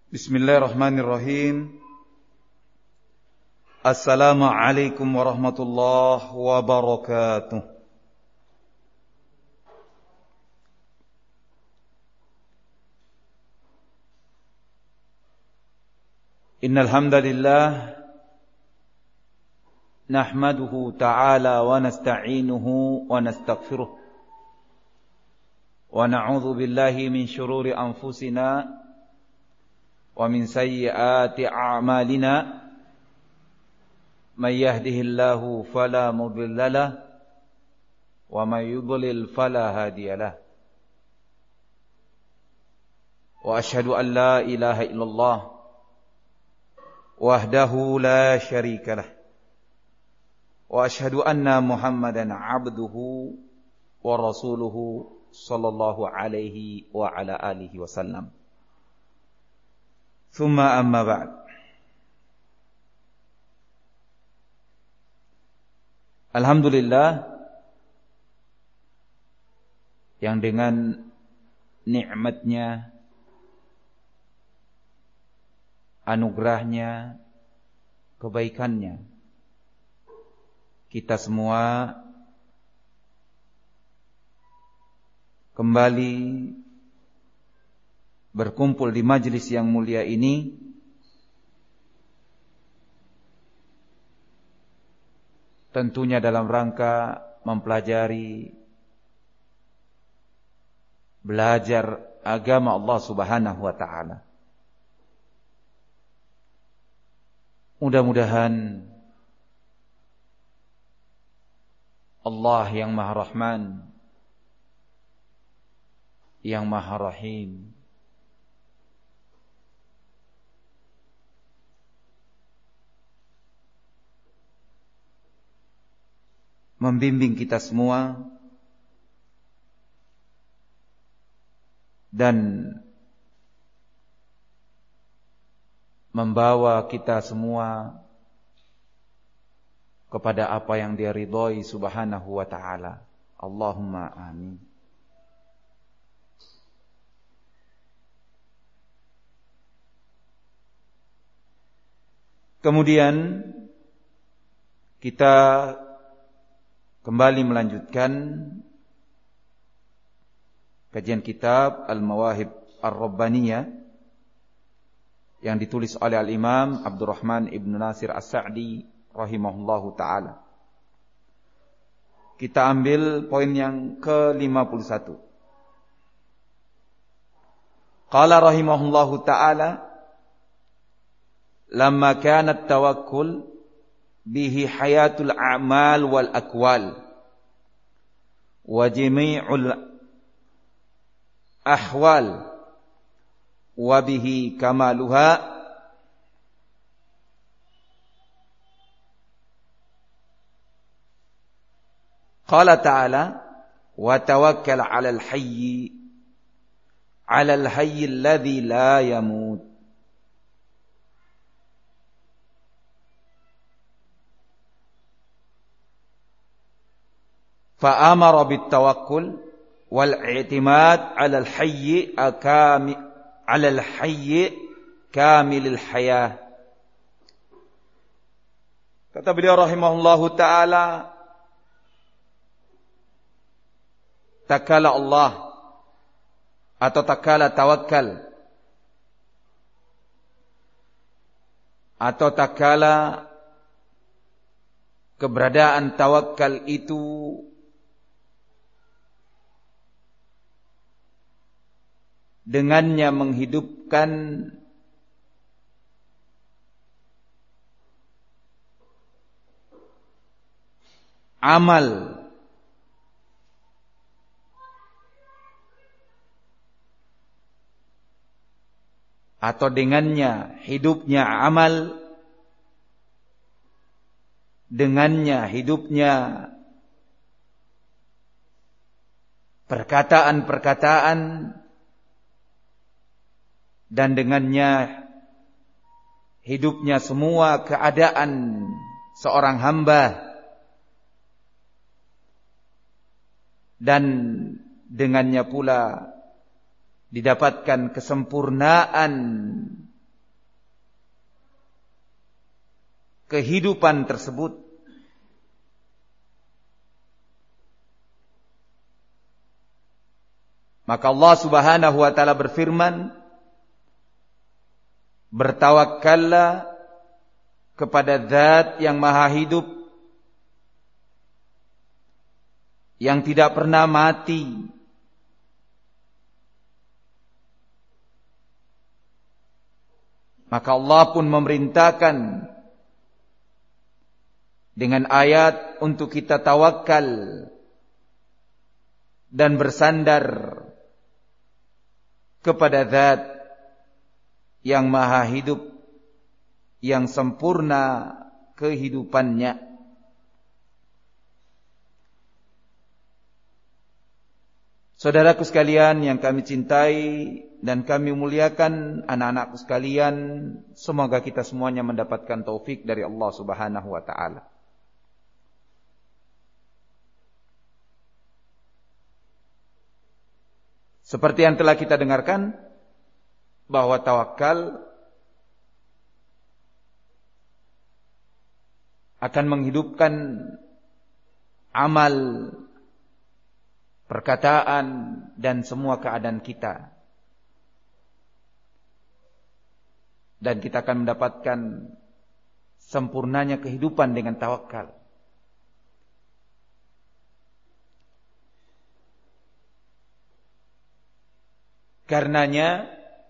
Bismillahirrahmanirrahim. Assalamualaikum warahmatullahi wabarakatuh. Innal hamdalillah nahmaduhu ta'ala wa nasta'inuhu wa nastaghfiruh wa na'udzu billahi min shururi anfusina wa min sayyiati a'malina may yahdihillahu fala mudilla lahu wa may yudlil fala hadiya lahu wa asyhadu an la ilaha illallah wahdahu la syarika lah wa asyhadu anna muhammadan abduhu wa rasuluhu sallallahu alaihi wa ala alihi wasallam. Thumma amma ba'd. Alhamdulillah yang dengan nikmatnya, anugerahnya, kebaikannya, kita semua kembali berkumpul di majelis yang mulia ini tentunya dalam rangka mempelajari, belajar agama Allah Subhanahu wa taala. Mudah-mudahan Allah yang Maha Rahman, yang Maha Rahim, membimbing kita semua dan membawa kita semua kepada apa yang Dia ridhai Subhanahu wa taala. Allahumma amin. Kemudian kita kembali melanjutkan kajian kitab Al-Mawahib Ar-Rabbaniyah yang ditulis oleh Al-Imam Abdurrahman Ibn Nasir As-Sa'di rahimahullahu ta'ala. Kita ambil poin yang ke-51. Qala rahimahullahu ta'ala, lamma kana at-tawakkul bihi hayatul a'mal wal akwal wa jami'ul ahwal wa bihi kamaluha qala ta'ala wa tawakkal 'alal hayyi alladhi la yamut. Fa'amara bit-tawakkul wal-i'timad 'alal hayyi kamilil hayah. Kata beliau rahimahullahu ta'ala, takala Allah atau takala tawakkal atau takala keberadaan tawakal itu dengannya menghidupkan amal atau dengannya hidupnya amal, dengannya hidupnya perkataan-perkataan, dan dengannya hidupnya semua keadaan seorang hamba, dan dengannya pula didapatkan kesempurnaan kehidupan tersebut. Maka Allah Subhanahu wa taala berfirman, bertawakkallah kepada Zat yang Maha Hidup, yang tidak pernah mati, maka Allah pun memerintahkan dengan ayat untuk kita tawakal dan bersandar kepada Zat yang Maha Hidup, yang sempurna kehidupannya. Saudaraku sekalian yang kami cintai dan kami muliakan, anak-anakku sekalian, semoga kita semuanya mendapatkan taufik dari Allah Subhanahu wa taala. Seperti yang telah kita dengarkan, bahwa tawakal akan menghidupkan amal, perkataan, dan semua keadaan kita. Dan kita akan mendapatkan sempurnanya kehidupan dengan tawakal. Karenanya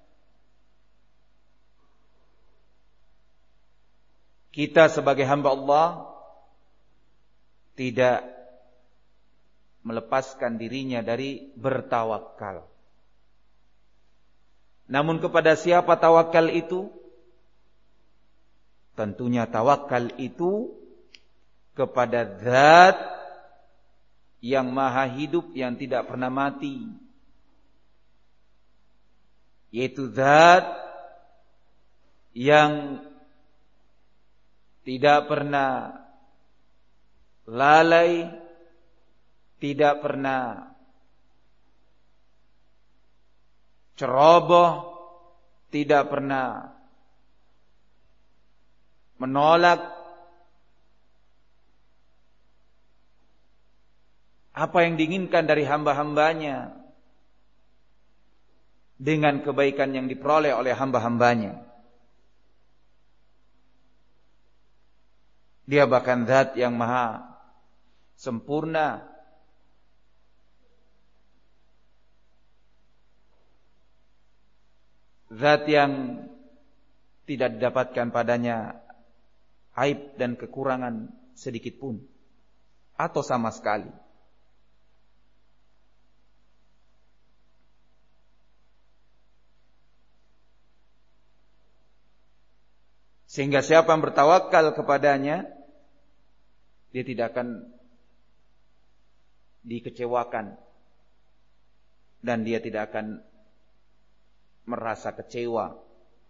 kita sebagai hamba Allah tidak melepaskan dirinya dari bertawakal. Namun kepada siapa tawakal itu? Tentunya tawakal itu kepada Zat yang Maha Hidup, yang tidak pernah mati, yaitu Zat yang tidak pernah lalai, tidak pernah ceroboh, tidak pernah menolak apa yang diinginkan dari hamba-hambanya dengan kebaikan yang diperoleh oleh hamba-hambanya. Dia bahkan Zat yang Maha sempurna, Zat yang tidak didapatkan padanya aib dan kekurangan sedikit pun atau sama sekali. Sehingga siapa yang bertawakal kepadanya, dia tidak akan dikecewakan dan dia tidak akan merasa kecewa.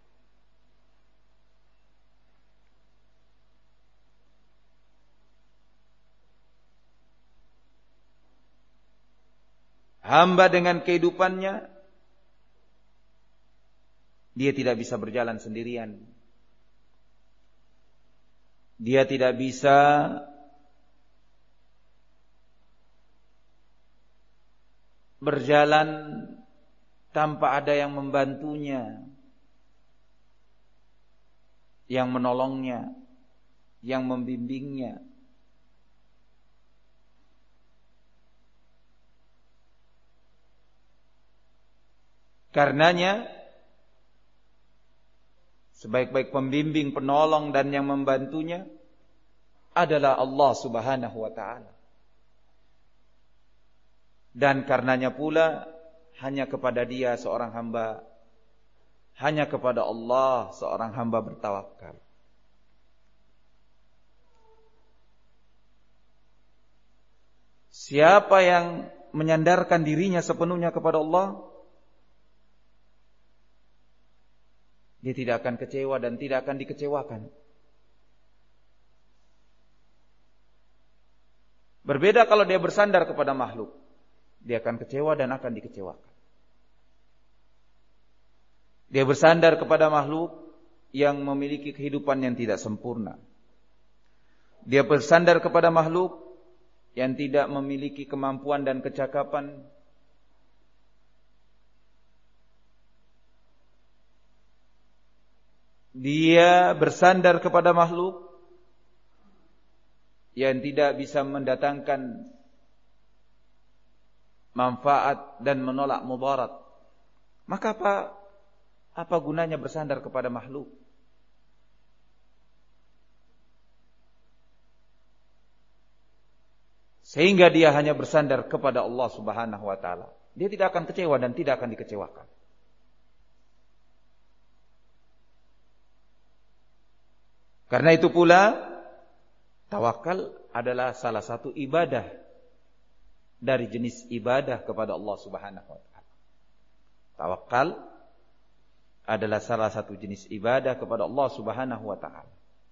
Hamba dengan kehidupannya, dia tidak bisa berjalan sendirian. Dia tidak bisa berjalan tanpa ada yang membantunya, yang menolongnya, yang membimbingnya. Karenanya sebaik-baik pembimbing, penolong, dan yang membantunya adalah Allah Subhanahu wa ta'ala. Dan karenanya pula hanya kepada Dia seorang hamba, hanya kepada Allah seorang hamba bertawakal. Siapa yang menyandarkan dirinya sepenuhnya kepada Allah, dia tidak akan kecewa dan tidak akan dikecewakan. Berbeda kalau dia bersandar kepada makhluk, dia akan kecewa dan akan dikecewakan. Dia bersandar kepada makhluk yang memiliki kehidupan yang tidak sempurna, Dia bersandar kepada makhluk yang tidak memiliki kemampuan dan kecakapan. Dia bersandar kepada makhluk yang tidak bisa mendatangkan manfaat dan menolak mudarat. Maka apa gunanya bersandar kepada makhluk? Sehingga dia hanya bersandar kepada Allah Subhanahu wa taala. Dia tidak akan kecewa dan tidak akan dikecewakan. Karena itu pula tawakal adalah salah satu ibadah dari jenis ibadah kepada Allah Subhanahu wa taala. Tawakal adalah salah satu jenis ibadah kepada Allah Subhanahu wa taala.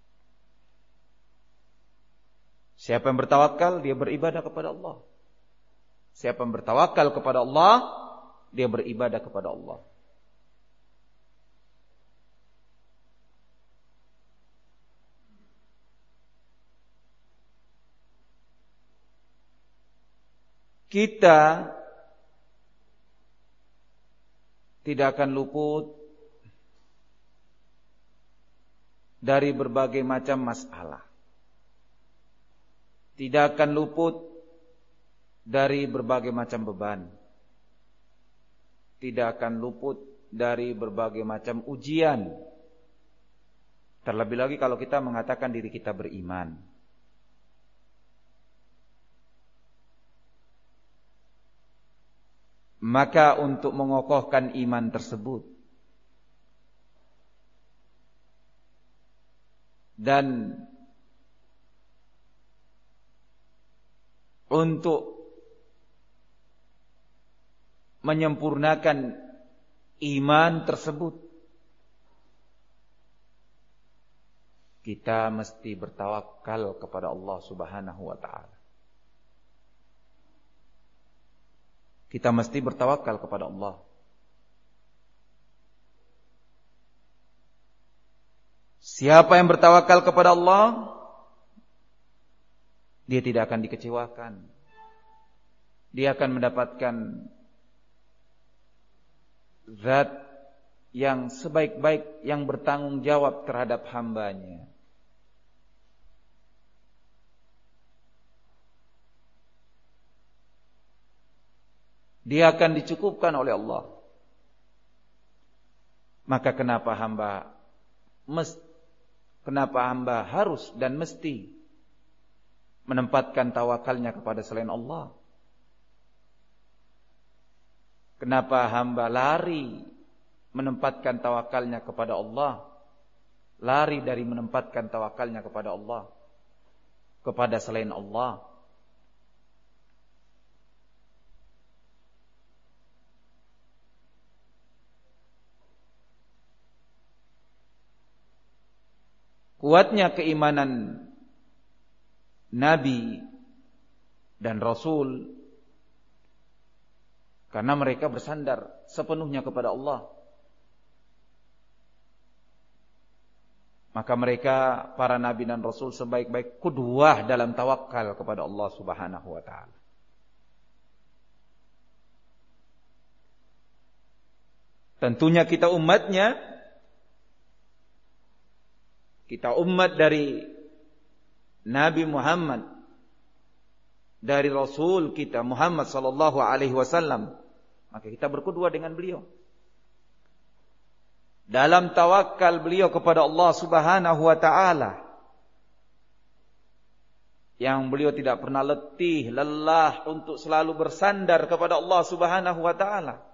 Siapa yang bertawakal, dia beribadah kepada Allah. Siapa yang bertawakal kepada Allah, dia beribadah kepada Allah. Kita tidak akan luput dari berbagai macam masalah. Tidak akan luput dari berbagai macam beban. Tidak akan luput dari berbagai macam ujian. Terlebih lagi kalau kita mengatakan diri kita beriman. Maka untuk mengokohkan iman tersebut dan untuk menyempurnakan iman tersebut, kita mesti bertawakal kepada Allah Subhanahu wa taala. Kita mesti bertawakal kepada Allah. Siapa yang bertawakal kepada Allah, dia tidak akan dikecewakan. Dia akan mendapatkan zat yang sebaik-baik, yang bertanggung jawab terhadap hambanya. Dia akan dicukupkan oleh Allah. Maka kenapa hamba harus dan mesti menempatkan tawakalnya kepada selain Allah? Kenapa hamba lari menempatkan tawakalnya kepada Allah? Lari dari menempatkan tawakalnya kepada Allah, kepada selain Allah. Kuatnya keimanan Nabi dan Rasul karena mereka bersandar sepenuhnya kepada Allah. Maka mereka, para Nabi dan Rasul, sebaik-baik qudwah dalam tawakal kepada Allah Subhanahu wa ta'ala. Tentunya kita umatnya, kita umat dari Nabi Muhammad, dari Rasul kita Muhammad sallallahu alaihi wasallam, maka kita berqudwah dengan beliau. Dalam tawakal beliau kepada Allah Subhanahu wa taala, yang beliau tidak pernah letih, lelah untuk selalu bersandar kepada Allah Subhanahu wa taala.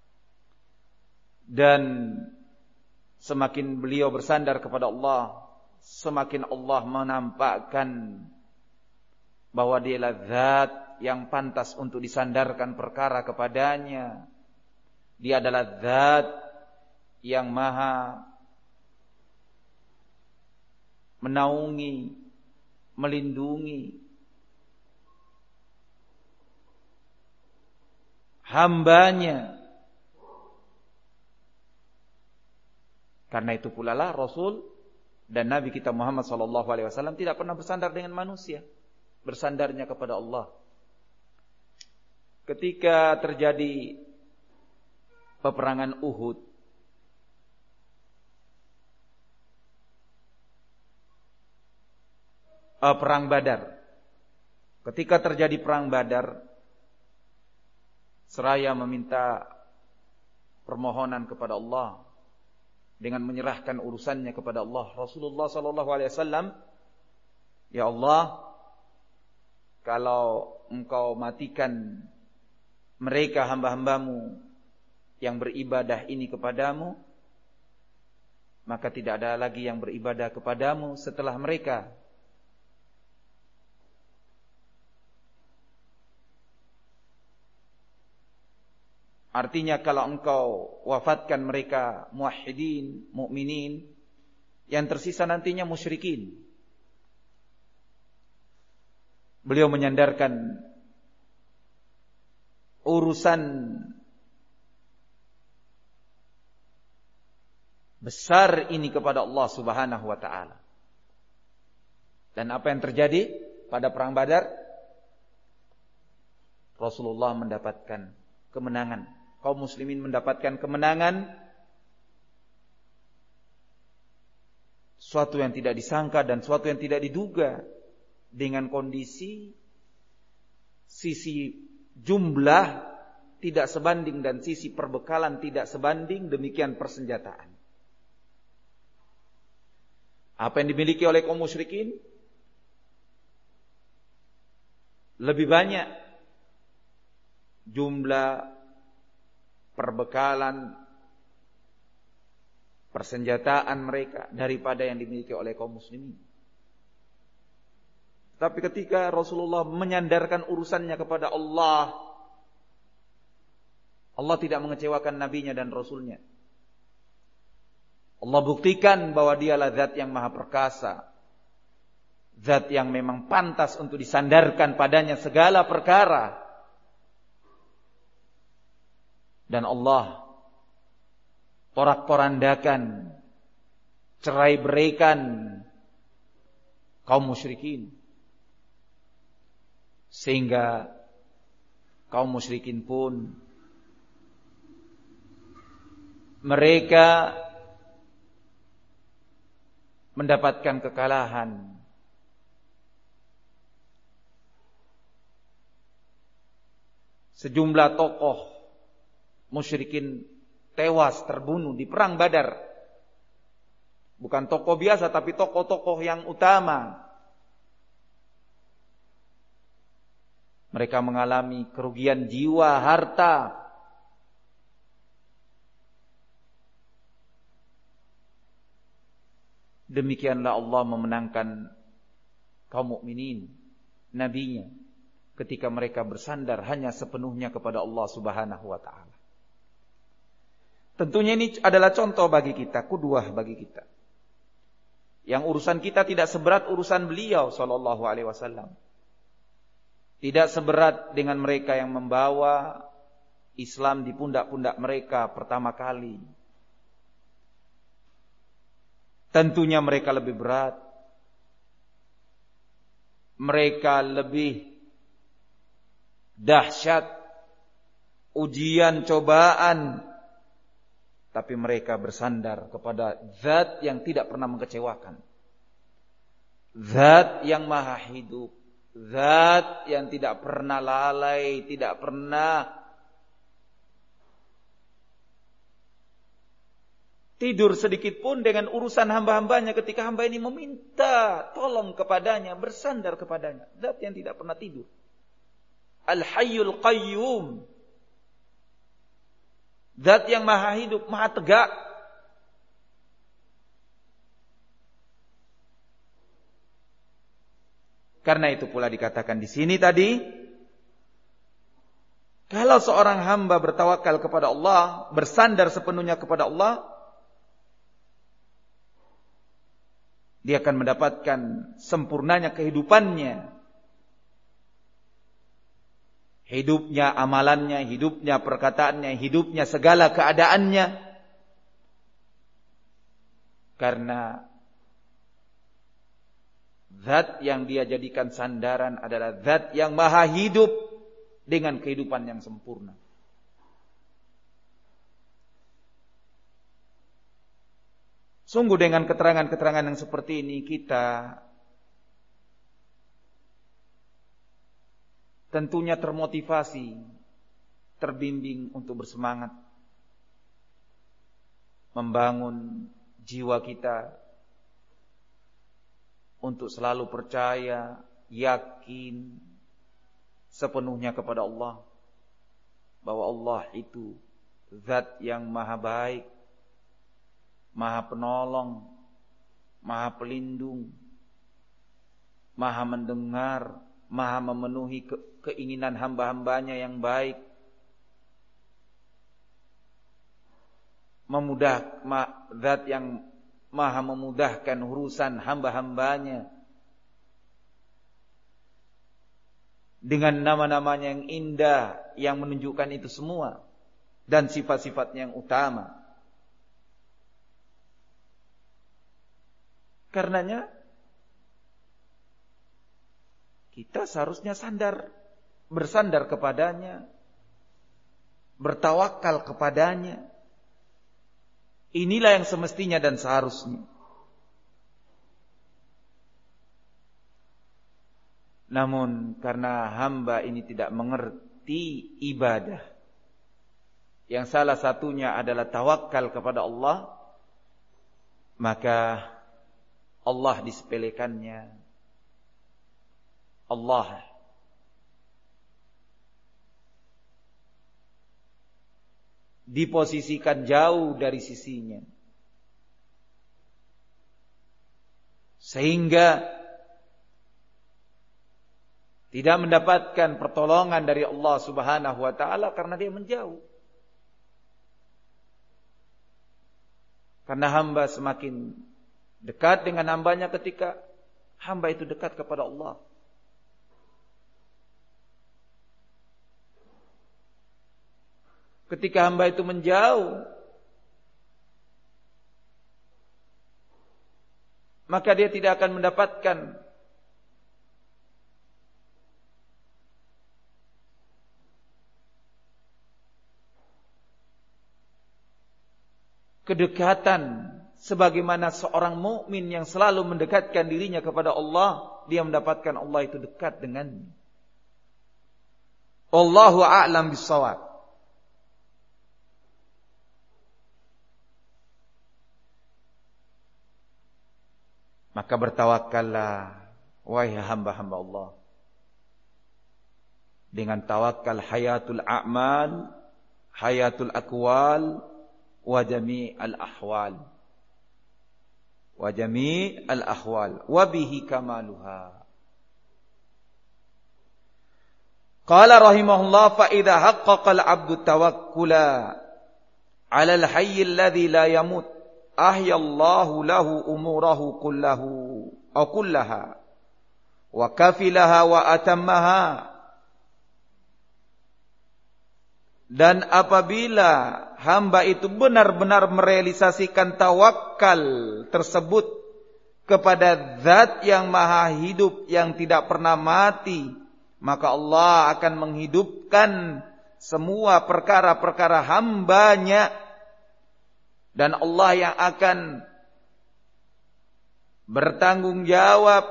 Dan semakin beliau bersandar kepada Allah, semakin Allah menampakkan bahwa dialah zat yang pantas untuk disandarkan perkara kepadanya. Dia adalah zat yang maha menaungi, melindungi hambanya. Karena itu pula lah Rasul Dan Nabi kita Muhammad SAW tidak pernah bersandar dengan manusia, bersandarnya kepada Allah. Ketika terjadi peperangan Uhud, perang Badar. Ketika terjadi perang Badar, seraya meminta permohonan kepada Allah dengan menyerahkan urusannya kepada Allah. Rasulullah SAW, ya Allah, kalau Engkau matikan mereka hamba-hambamu yang beribadah ini kepadamu, maka tidak ada lagi yang beribadah kepadamu setelah mereka. Artinya kalau Engkau wafatkan mereka muwahhidin, mukminin, yang tersisa nantinya musyrikin. Beliau menyandarkan urusan besar ini kepada Allah Subhanahu wa taala. Dan apa yang terjadi pada perang Badar? Rasulullah mendapatkan kemenangan. Kaum muslimin mendapatkan kemenangan, suatu yang tidak disangka dan suatu yang tidak diduga, dengan kondisi sisi jumlah tidak sebanding dan sisi perbekalan tidak sebanding, demikian persenjataan. Apa yang dimiliki oleh kaum musyrikin lebih banyak jumlah, perbekalan, persenjataan mereka daripada yang dimiliki oleh kaum muslimin. Tapi ketika Rasulullah menyandarkan urusannya kepada Allah, Allah tidak mengecewakan nabinya dan rasulnya. Allah buktikan bahwa dialah zat yang maha perkasa, zat yang memang pantas untuk disandarkan padanya segala perkara. Dan Allah porak-porandakan, cerai beraikan kaum musyrikin, sehingga kaum musyrikin pun mereka mendapatkan kekalahan. Sejumlah tokoh musyrikin tewas, terbunuh di perang Badar. Bukan tokoh biasa, tapi tokoh-tokoh yang utama. Mereka mengalami kerugian jiwa, harta. Demikianlah Allah memenangkan kaum mukminin, nabinya, ketika mereka bersandar hanya sepenuhnya kepada Allah Subhanahu wa taala. Tentunya ini adalah contoh bagi kita, qudwah bagi kita. Yang urusan kita tidak seberat urusan beliau sallallahu alaihi wasallam. Tidak seberat dengan mereka yang membawa Islam di pundak-pundak mereka pertama kali. Tentunya mereka lebih berat. Mereka lebih dahsyat ujian, cobaan. Tapi mereka bersandar kepada zat yang tidak pernah mengecewakan. Zat yang maha hidup. Zat yang tidak pernah lalai, tidak pernah tidur sedikit pun dengan urusan hamba-hambanya ketika hamba ini meminta tolong kepadanya, bersandar kepadanya. Zat yang tidak pernah tidur. Al-Hayyul Qayyum. Zat yang maha hidup, maha tegak. Karena itu pula dikatakan di sini tadi, kalau seorang hamba bertawakal kepada Allah, bersandar sepenuhnya kepada Allah, dia akan mendapatkan sempurnanya kehidupannya. Hidupnya, amalannya, hidupnya, perkataannya, hidupnya, segala keadaannya. Karena Zat yang dia jadikan sandaran adalah zat yang maha hidup dengan kehidupan yang sempurna. Sungguh dengan keterangan-keterangan yang seperti ini kita tentunya termotivasi, terbimbing untuk bersemangat membangun jiwa kita untuk selalu percaya, yakin sepenuhnya kepada Allah, bahwa Allah itu zat yang maha baik, maha penolong, maha pelindung, maha mendengar, maha memenuhi keinginan hamba-hambanya yang baik, zat yang maha memudahkan urusan hamba-hambanya dengan nama-namanya yang indah yang menunjukkan itu semua dan sifat-sifatnya yang utama. Karenanya kita seharusnya bersandar kepadanya, bertawakal kepadanya. Inilah yang semestinya dan seharusnya. Namun karena hamba ini tidak mengerti ibadah, yang salah satunya adalah tawakal kepada Allah, maka Allah disepelekannya. Allah diposisikan jauh dari sisinya, sehingga tidak mendapatkan pertolongan dari Allah Subhanahu wa taala karena dia menjauh. Karena hamba semakin dekat dengan hambanya ketika hamba itu dekat kepada Allah. Ketika hamba itu menjauh, maka dia tidak akan mendapatkan kedekatan sebagaimana seorang mukmin yang selalu mendekatkan dirinya kepada Allah, dia mendapatkan Allah itu dekat dengannya. Wallahu a'lam bissawab. Maka bertawakallah wahai hamba-hamba Allah, dengan tawakal hayatul a'mal, hayatul aqwal, wa jami'al ahwal, wa jami'al ahwal, wa bihi kamaluha. Qala rahimahullah, fa idza haqqaqa al-'abdu tawakkula 'ala al-hayy alladhi la yamut, ahyallahu lahu umurahu kullaha wa kafilaha wa atammaha. Dan apabila hamba itu benar-benar merealisasikan tawakal tersebut kepada zat yang maha hidup yang tidak pernah mati, maka Allah akan menghidupkan semua perkara-perkara hambanya. Dan Allah yang akan bertanggung jawab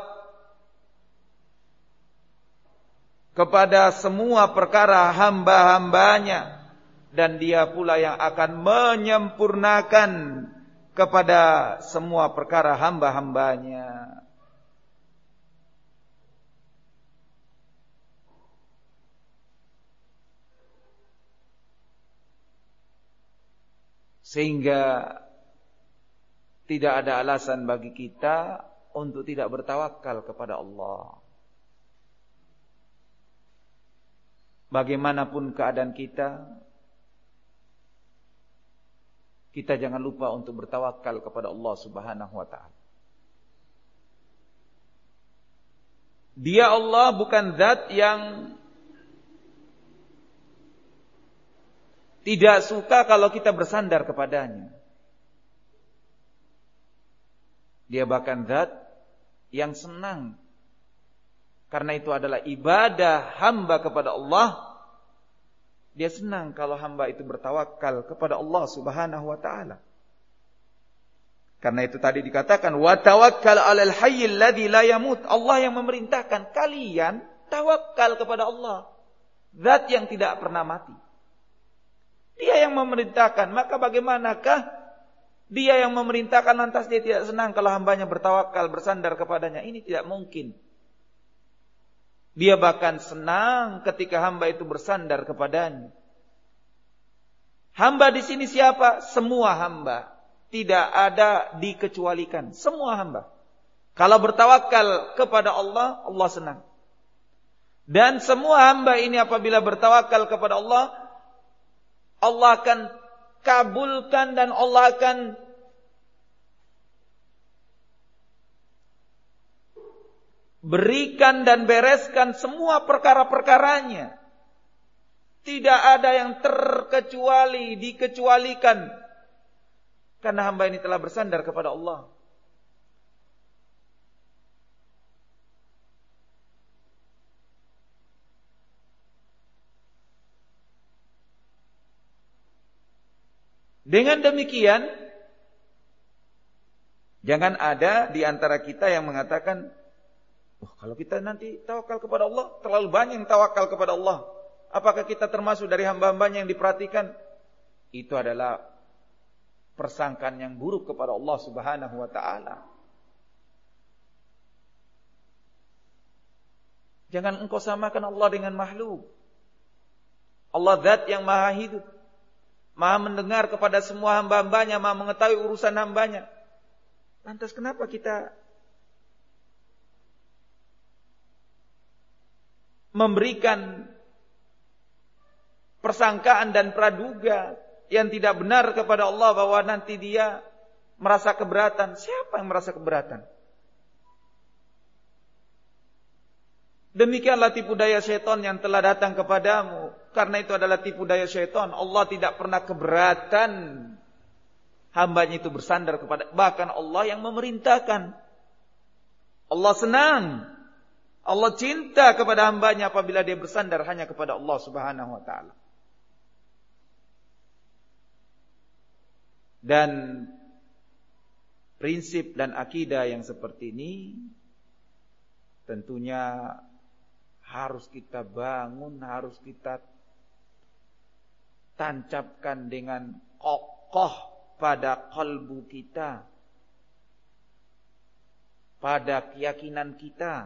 kepada semua perkara hamba-hambanya. Dan dia pula yang akan menyempurnakan kepada semua perkara hamba-hambanya. Sehingga tidak ada alasan bagi kita untuk tidak bertawakal kepada Allah. Bagaimanapun keadaan kita jangan lupa untuk bertawakal kepada Allah Subhanahu wa taala. Dia Allah bukan zat yang tidak suka kalau kita bersandar kepadanya. Dia bahkan zat yang senang. Karena itu adalah ibadah hamba kepada Allah. Dia senang kalau hamba itu bertawakal kepada Allah Subhanahu wa taala. Karena itu tadi dikatakan wa tawakkal 'alal hayyil ladzi la yamut. Allah yang memerintahkan kalian tawakal kepada Allah, zat yang tidak pernah mati. Dia yang memerintahkan, maka bagaimanakah dia yang memerintahkan lantas dia tidak senang kalau hambanya bertawakal, bersandar kepadanya? Ini tidak mungkin. Dia bahkan senang ketika hamba itu bersandar kepadanya. Hamba di sini siapa? Semua hamba. Tidak ada dikecualikan. Semua hamba. Kalau bertawakal kepada Allah, Allah senang. Dan semua hamba ini apabila bertawakal kepada Allah, Allah akan kabulkan dan Allah akan berikan dan bereskan semua perkara-perkaranya. Tidak ada yang terkecuali, dikecualikan. Karena hamba ini telah bersandar kepada Allah. Dengan demikian, jangan ada di antara kita yang mengatakan, kalau kita nanti tawakal kepada Allah, terlalu banyak yang tawakal kepada Allah. Apakah kita termasuk dari hamba-hambanya yang diperhatikan? Itu adalah persangkaan yang buruk kepada Allah Subhanahu wa taala. Jangan engkau samakan Allah dengan makhluk. Allah zat yang maha hidup, maha mendengar kepada semua hamba-hambanya, maha mengetahui urusan hambanya. Lantas kenapa kita memberikan persangkaan dan praduga yang tidak benar kepada Allah bahwa nanti dia merasa keberatan? Siapa yang merasa keberatan? Demikianlah tipu daya syaitan yang telah datang kepadamu. Karena itu adalah tipu daya syaitan. Allah tidak pernah keberatan hambanya itu bersandar kepada, bahkan Allah yang memerintahkan. Allah senang, Allah cinta kepada hambanya apabila dia bersandar hanya kepada Allah Subhanahu wa ta'ala. Dan prinsip dan akidah yang seperti ini tentunya harus kita bangun, harus kita tancapkan dengan kokoh pada kalbu kita, pada keyakinan kita.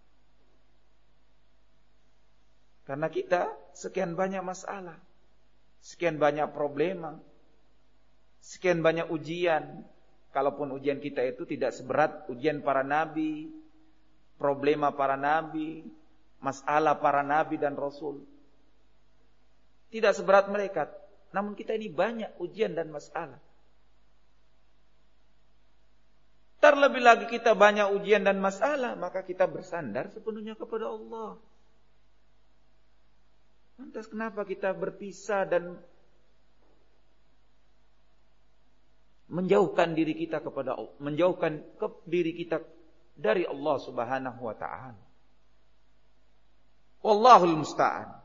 Karena kita sekian banyak masalah, sekian banyak problema, sekian banyak ujian. Kalaupun ujian kita itu tidak seberat ujian para nabi, problema para nabi, masalah para nabi dan rasul, tidak seberat mereka. Namun kita ini banyak ujian dan masalah. Terlebih lagi kita banyak ujian dan masalah, maka kita bersandar sepenuhnya kepada Allah. Lantas kenapa kita berpisah dan menjauhkan diri kita kepada Allah, menjauhkan diri kita dari Allah Subhanahu wa ta'ala? Wallahul musta'an.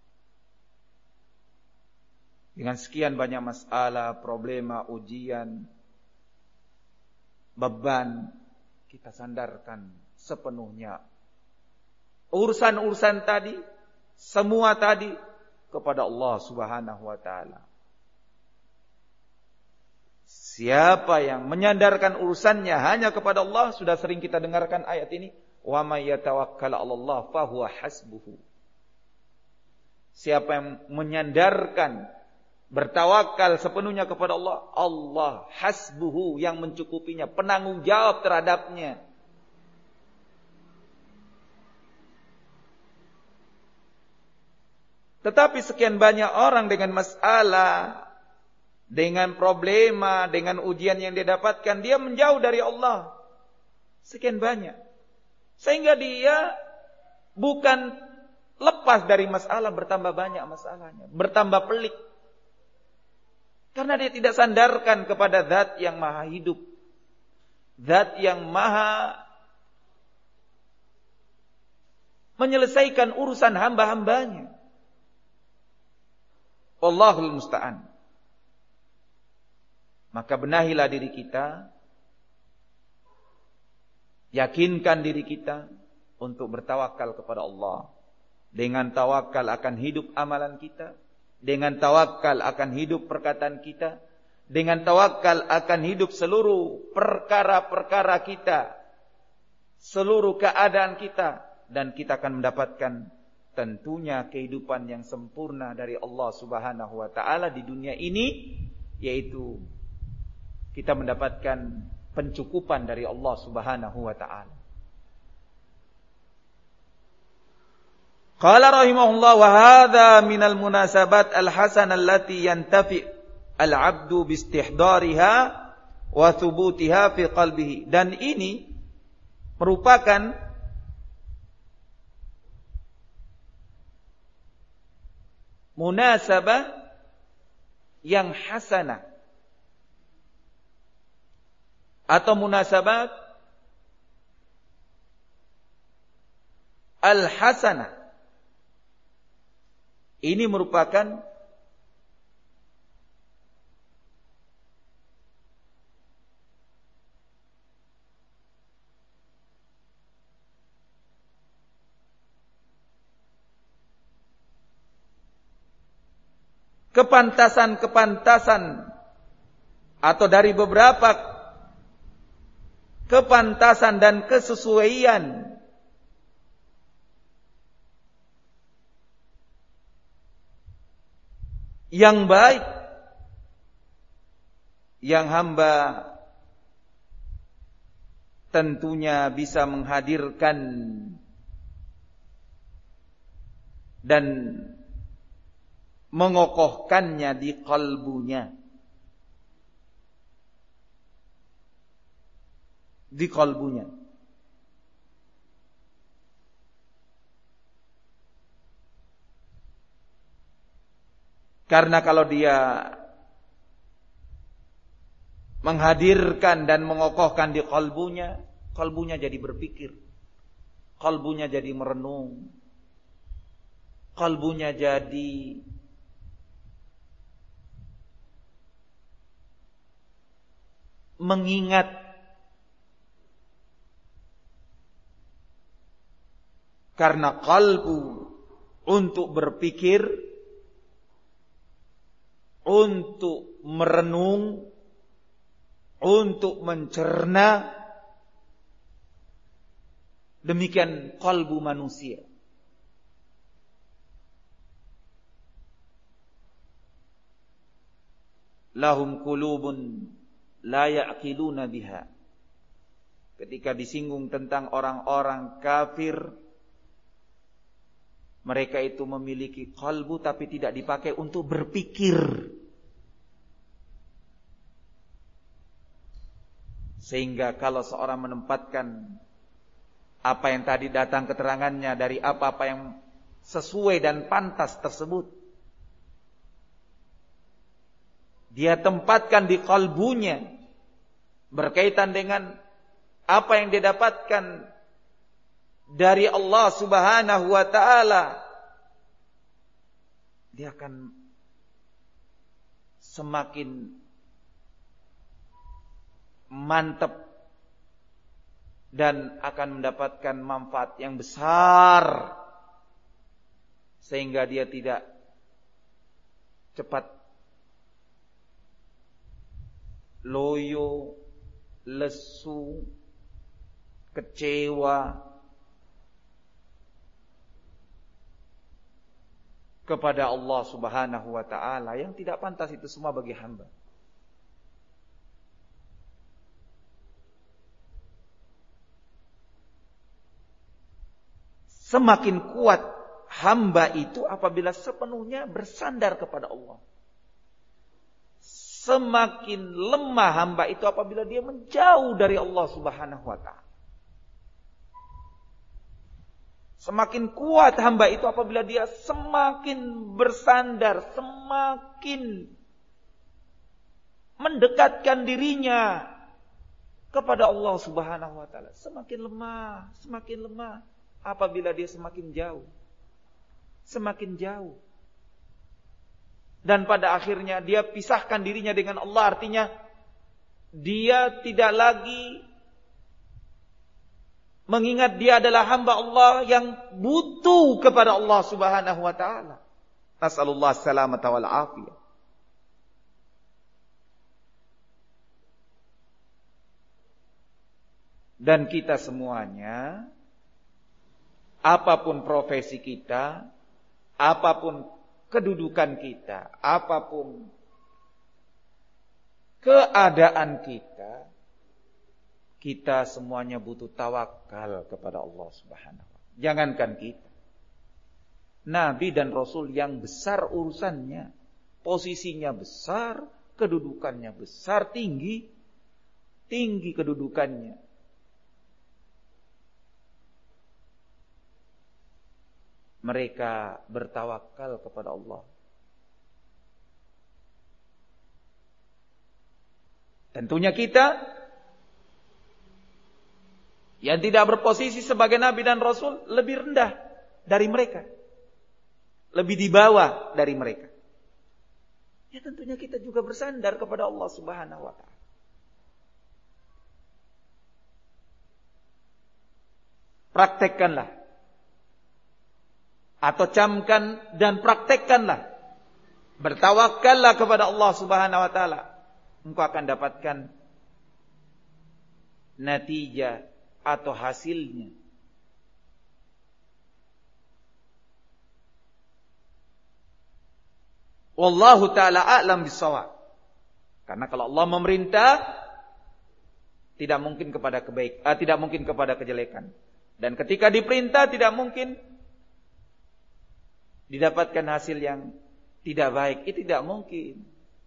Dengan sekian banyak masalah, problema, ujian, beban, kita sandarkan sepenuhnya urusan-urusan tadi, semua tadi kepada Allah Subhanahu wa ta'ala. Siapa yang menyandarkan urusannya hanya kepada Allah, sudah sering kita dengarkan ayat ini, wa may yatawakkal 'alallah fahuwa hasbuhu. Siapa yang menyandarkan, bertawakal sepenuhnya kepada Allah, Allah hasbuhu, yang mencukupinya, penanggung jawab terhadapnya. Tetapi sekian banyak orang dengan masalah, dengan problema, dengan ujian yang dia dapatkan, dia menjauh dari Allah. Sekian banyak. Sehingga dia bukan lepas dari masalah, bertambah banyak masalahnya, bertambah pelik. Karena dia tidak sandarkan kepada zat yang maha hidup, zat yang maha menyelesaikan urusan hamba-hambanya. Wallahul musta'an. Maka benahilah diri kita, yakinkan diri kita untuk bertawakal kepada Allah. Dengan tawakal akan hidup amalan kita, dengan tawakal akan hidup perkataan kita, dengan tawakal akan hidup seluruh perkara-perkara kita, seluruh keadaan kita, dan kita akan mendapatkan tentunya kehidupan yang sempurna dari Allah Subhanahu wa taala di dunia ini, yaitu kita mendapatkan pencukupan dari Allah Subhanahu wa taala. Qala rahimahullah wa hadza minal munasabat al-hasanah allati yantafi al-'abdu bi istihdariha wa thubutiha fi qalbihi. Dan ini merupakan munasabah yang hasanah atau munasabat al-hasanah. Ini merupakan kepantasan-kepantasan atau dari beberapa kepantasan dan kesesuaian yang baik yang hamba tentunya bisa menghadirkan dan mengokohkannya di kalbunya, di kalbunya. Karena kalau dia menghadirkan dan mengokohkan di kalbunya, kalbunya jadi berpikir, kalbunya jadi merenung, kalbunya jadi mengingat karena kalbu untuk berpikir, untuk merenung, untuk mencerna, demikian kalbu manusia. Lahum qulubun la ya'qiluna biha. Ketika disinggung tentang orang-orang kafir, mereka itu memiliki kalbu tapi tidak dipakai untuk berpikir. Sehingga kalau seorang menempatkan apa yang tadi datang keterangannya dari apa-apa yang sesuai dan pantas tersebut, dia tempatkan di kalbunya berkaitan dengan apa yang dia dapatkan dari Allah Subhanahu wa taala, dia akan semakin mantap dan akan mendapatkan manfaat yang besar, sehingga dia tidak cepat loyo, lesu, kecewa kepada Allah Subhanahu wa taala yang tidak pantas itu semua bagi hamba. Semakin kuat hamba itu apabila sepenuhnya bersandar kepada Allah. Semakin lemah hamba itu apabila dia menjauh dari Allah Subhanahu wa taala. Semakin kuat hamba itu apabila dia semakin bersandar, semakin mendekatkan dirinya kepada Allah Subhanahu wa taala. Semakin lemah apabila dia semakin jauh. Semakin jauh. Dan pada akhirnya dia pisahkan dirinya dengan Allah. Artinya dia tidak lagi mengingat dia adalah hamba Allah yang butuh kepada Allah Subhanahu wa ta'ala. Nas'alullah salamata wal afiyah. Dan kita semuanya, apapun profesi kita, apapun kedudukan kita, apapun keadaan kita, kita semuanya butuh tawakal kepada Allah Subhanahu wa ta'ala. Jangankan kita, Nabi dan Rasul yang besar urusannya, posisinya besar, kedudukannya besar, tinggi kedudukannya. Mereka bertawakal kepada Allah. Tentunya kita yang tidak berposisi sebagai Nabi dan Rasul lebih rendah dari mereka. Lebih di bawah dari mereka. Ya tentunya kita juga bersandar kepada Allah Subhanahu wa ta'ala. Praktekkanlah. Atau camkan dan praktekkanlah. Bertawakallah kepada Allah Subhanahu wa ta'ala. Engkau akan dapatkan natijah atau hasilnya. Wallahu ta'ala a'lam bissawab. Karena kalau Allah memerintah, tidak mungkin kepada kejelekan. Dan ketika diperintah tidak mungkin didapatkan hasil yang tidak baik. Itu tidak mungkin.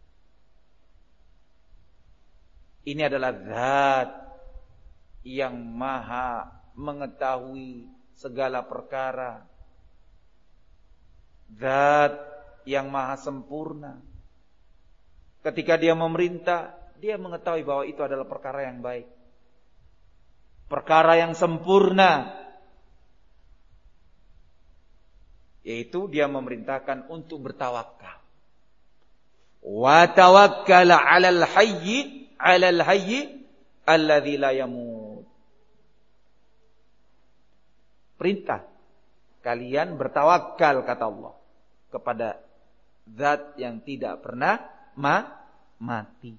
Ini adalah zat yang maha mengetahui segala perkara. Zat yang maha sempurna. Ketika dia memerintah, dia mengetahui bahwa itu adalah perkara yang baik. Perkara yang sempurna. Yaitu dia memerintahkan untuk bertawakal. Wa tawakkal 'alal hayy alladzi la yamut. Perintah kalian bertawakal kata Allah kepada zat yang tidak pernah mati.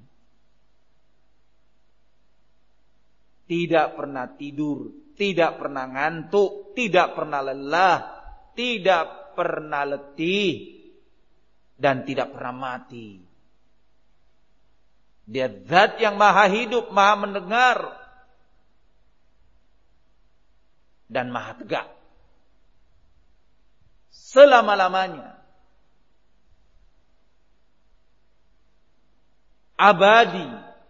Tidak pernah tidur, tidak pernah ngantuk, tidak pernah lelah, tidak pernah letih, dan tidak pernah mati. Dia zat yang maha hidup, maha mendengar, dan maha tegak. Selama-lamanya. Abadi.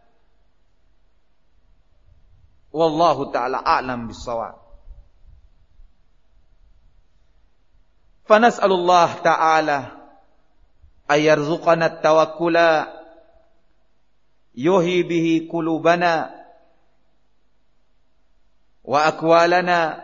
Wallahu ta'ala a'lam bissawab. Fanas'alullah ta'ala ayarzuqana at-tawakkula yuhyi bihi qulubana wa aqwalana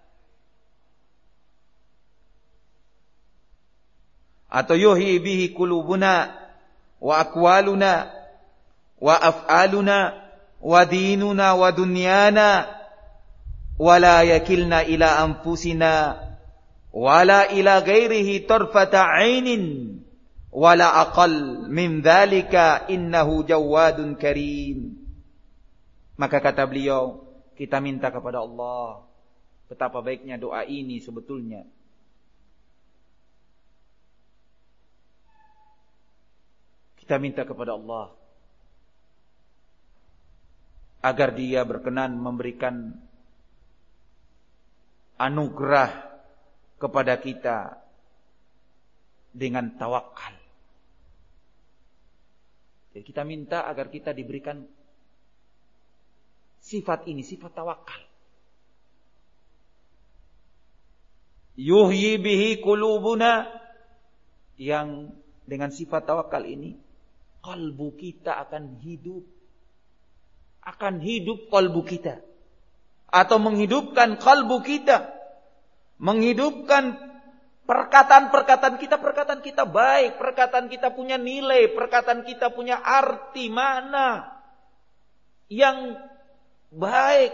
atau yuhyi bihi qulubuna wa aqwaluna wa af'aluna wa dinuna wa dunyana wa la yakilna ila anfusina wala ila ghairihi tarfata 'ainin wala aqall min dzalika innahu jawadun karim. Maka kata beliau, kita minta kepada Allah. Betapa baiknya doa ini sebetulnya. Kita minta kepada Allah agar Dia berkenan memberikan anugerah kepada kita dengan tawakal. Jadi kita minta agar kita diberikan sifat ini, sifat tawakal. Yuhyi bihi qulubuna, yang dengan sifat tawakal ini kalbu kita akan hidup. Akan hidup kalbu kita, atau menghidupkan kalbu kita. menghidupkan perkataan kita baik, perkataan kita punya nilai, perkataan kita punya arti, makna yang baik.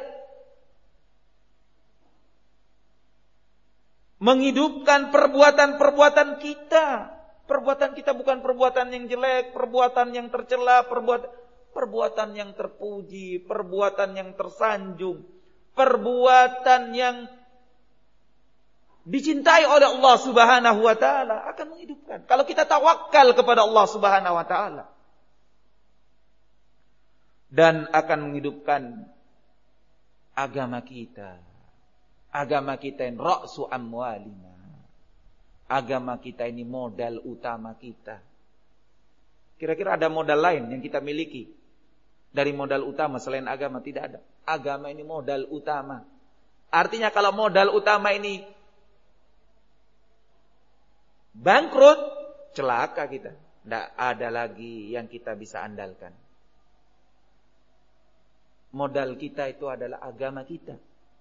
Menghidupkan perbuatan kita. Perbuatan kita bukan perbuatan yang jelek, perbuatan yang tercela, perbuatan yang terpuji, perbuatan yang tersanjung, perbuatan yang dicintai oleh Allah Subhanahu wa taala akan menghidupkan. Kalau kita tawakal kepada Allah Subhanahu wa taala, dan akan menghidupkan agama kita. Agama kita ini ra'su amwalina. Agama kita ini modal utama kita. Kira-kira ada modal lain yang kita miliki dari modal utama selain agama? Tidak ada. Agama ini modal utama. Artinya kalau modal utama ini bangkrut, celaka kita. Tidak ada lagi yang kita bisa andalkan. Modal kita itu adalah agama kita.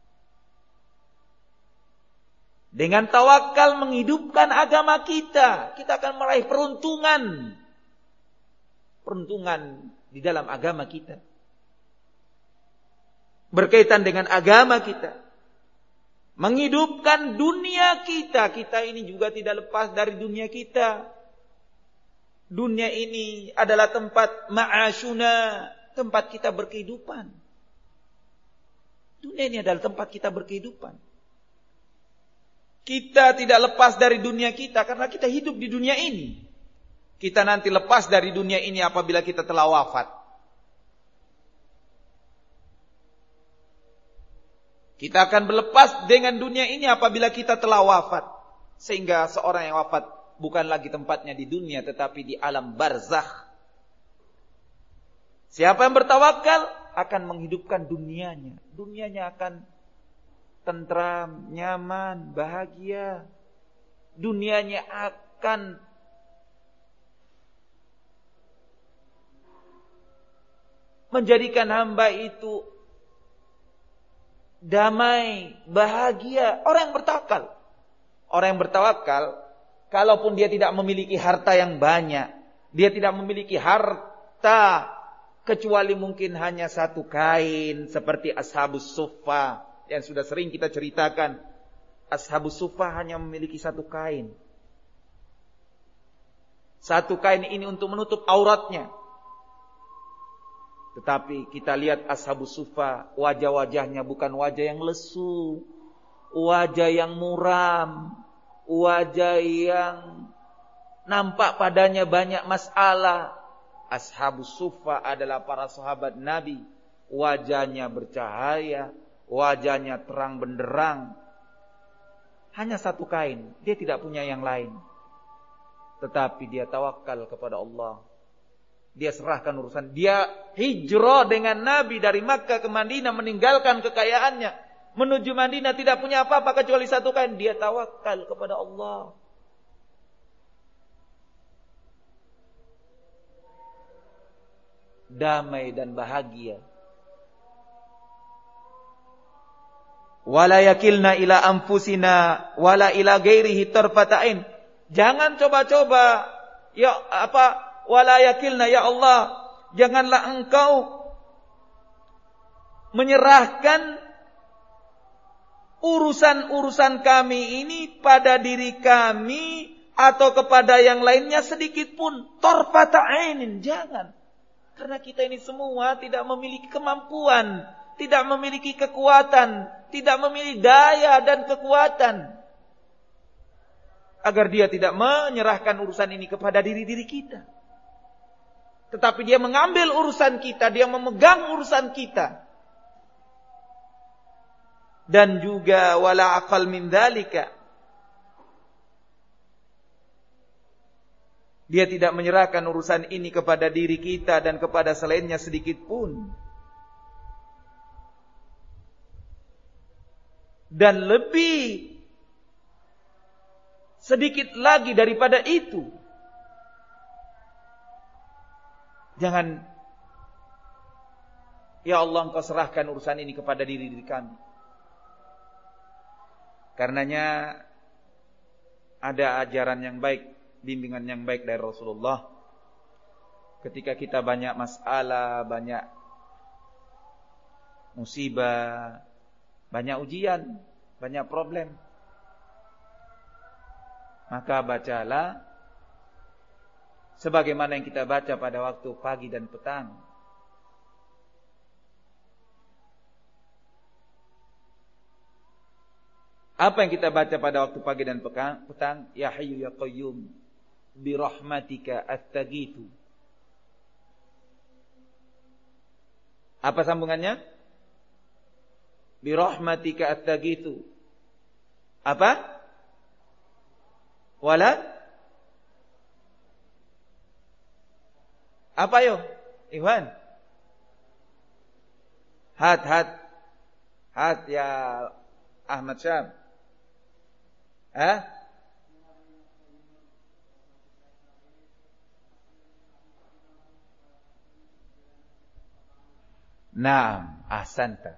Dengan tawakal menghidupkan agama kita, kita akan meraih peruntungan. Peruntungan di dalam agama kita. Berkaitan dengan agama kita. Menghidupkan dunia kita. Kita ini juga tidak lepas dari dunia kita. Dunia ini adalah tempat ma'asyuna, tempat kita berkehidupan. Dunia ini adalah tempat kita berkehidupan. Kita tidak lepas dari dunia kita karena kita hidup di dunia ini. Kita nanti lepas dari dunia ini apabila kita telah wafat. Kita akan berlepas dengan dunia ini apabila kita telah wafat. Sehingga seorang yang wafat bukan lagi tempatnya di dunia tetapi di alam barzakh. Siapa yang bertawakal akan menghidupkan dunianya. Dunianya akan tentram, nyaman, bahagia. Dunianya akan menjadikan hamba itu damai, bahagia. Orang yang bertawakal. Orang yang bertawakal, kalaupun dia tidak memiliki harta yang banyak, dia tidak memiliki harta kecuali mungkin hanya satu kain seperti Ashabus Suffah yang sudah sering kita ceritakan. Ashabus Suffah hanya memiliki satu kain. Satu kain ini untuk menutup auratnya. Tetapi kita lihat Ashabus Suffah, wajah-wajahnya bukan wajah yang lesu, wajah yang muram, wajah yang nampak padanya banyak masalah. Ashabus Suffah adalah para sahabat Nabi. Wajahnya bercahaya, wajahnya terang benderang. Hanya satu kain, dia tidak punya yang lain. Tetapi dia tawakal kepada Allah. Dia serahkan urusan. Dia hijrah dengan Nabi dari Makkah ke Madinah, meninggalkan kekayaannya, menuju Madinah tidak punya apa-apa kecuali satu kain. Dia tawakal kepada Allah. Damai dan bahagia. Wala yakilna ila anfusina wala ila ghairihi tarfata'in. Jangan coba-coba wala yakilna, ya Allah, janganlah engkau menyerahkan urusan-urusan kami ini pada diri kami atau kepada yang lainnya sedikit pun. Tarfata'in, jangan. Karena kita ini semua tidak memiliki kemampuan, tidak memiliki kekuatan, tidak memiliki daya dan kekuatan agar dia tidak menyerahkan urusan ini kepada diri-diri kita. Tetapi dia mengambil urusan kita, dia memegang urusan kita. Dan juga wala aqal min dzalika. Dia tidak menyerahkan urusan ini kepada diri kita dan kepada selainnya sedikit pun. Dan lebih sedikit lagi daripada itu. Jangan, ya Allah, engkau serahkan urusan ini kepada diri kami. Karenanya ada ajaran yang baik, bimbingan yang baik dari Rasulullah. Ketika kita banyak masalah, banyak musibah, banyak ujian, banyak problem, maka bacalah sebagaimana yang kita baca pada waktu pagi dan petang. Apa yang kita baca pada waktu pagi dan petang? Ya Hayyu ya Qayyum bi rahmatika astaghiitsu. Apa sambungannya? Bi rahmatika astaghiitsu. Apa? Wala? Apa yo? Iwan. Hat ya Ahmad Syam. Naam, ahsanta.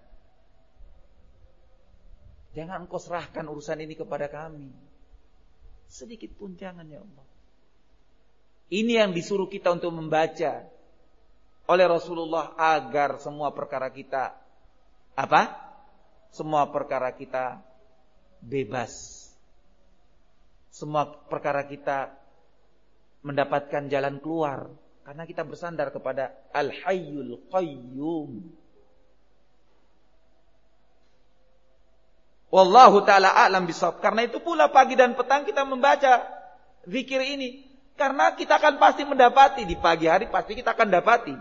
Jangan engkau serahkan urusan ini kepada kami. Sedikit pun jangan ya Allah. Ini yang disuruh kita untuk membaca oleh Rasulullah agar semua perkara kita apa? Semua perkara kita bebas. Semua perkara kita mendapatkan jalan keluar karena kita bersandar kepada Al-Hayyul Qayyum. Wallahu ta'ala a'lam bishawab. Karena itu pula pagi dan petang kita membaca zikir ini. Karena kita akan pasti mendapati. Di pagi hari pasti kita akan dapati.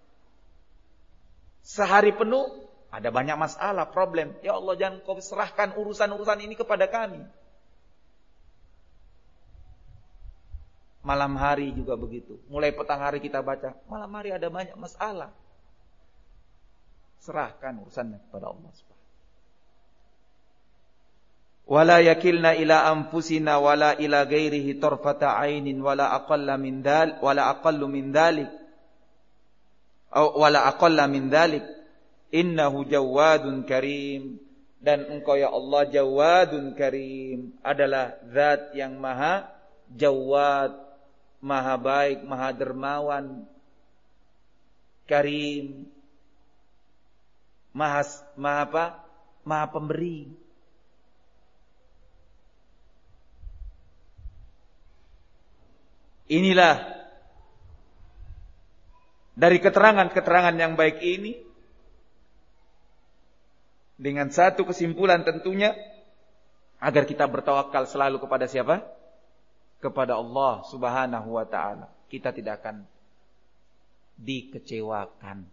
Sehari penuh ada banyak masalah, problem. Ya Allah, jangan kau serahkan urusan-urusan ini kepada kami. Malam hari juga begitu. Mulai petang hari kita baca. Malam hari ada banyak masalah. Serahkan urusannya kepada Allah subhanahu. Wala yakilna ila anfusina wala ila ghairihi tarfata ainin wala aqalla min dal wala aqallu min dalik wala aqalla min dalik innahu jawadun karim. Dan engkau ya Allah jawadun karim, adalah zat yang maha jawad, maha baik, maha dermawan, karim, maha apa? Maha pemberi. Inilah dari keterangan-keterangan yang baik ini, dengan satu kesimpulan tentunya, agar kita bertawakal selalu kepada siapa? Kepada Allah subhanahu wa ta'ala. Kita tidak akan dikecewakan.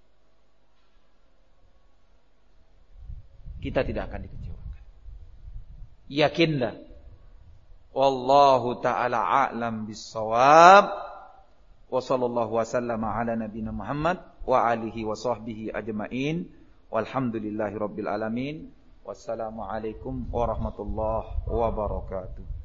Kita tidak akan dikecewakan. Yakinlah. Wallahu ta'ala a'lam bis-shawab. Wa sallallahu wa sallama ala nabiyina Muhammad wa alihi wa sahbihi ajma'in. Walhamdulillahi rabbil alamin. Wassalamu alaikum warahmatullahi wabarakatuh.